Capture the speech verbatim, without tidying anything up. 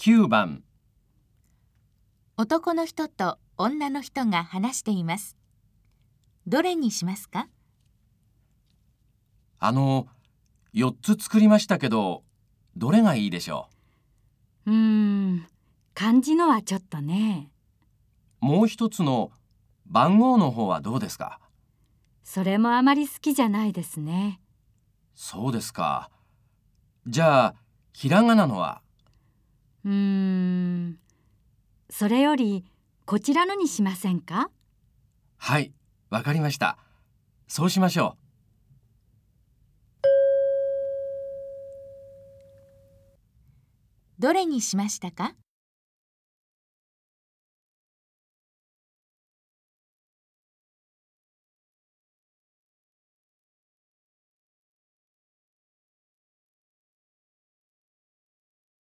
きゅうばん。 男の人と女の人が話しています。どれにしますか？ あの、よっつ作りましたけど、どれがいいでしょうーん、漢字のはちょっとね。 う。もう一つの番号の方はどうですか？ それもあまり好きじゃないですね。 そうですか。じゃあ、ひらがなのは？ うーん、それよりこちらのにしませんか？ はい、わかりました。そうしましょう。 どれにしましたか？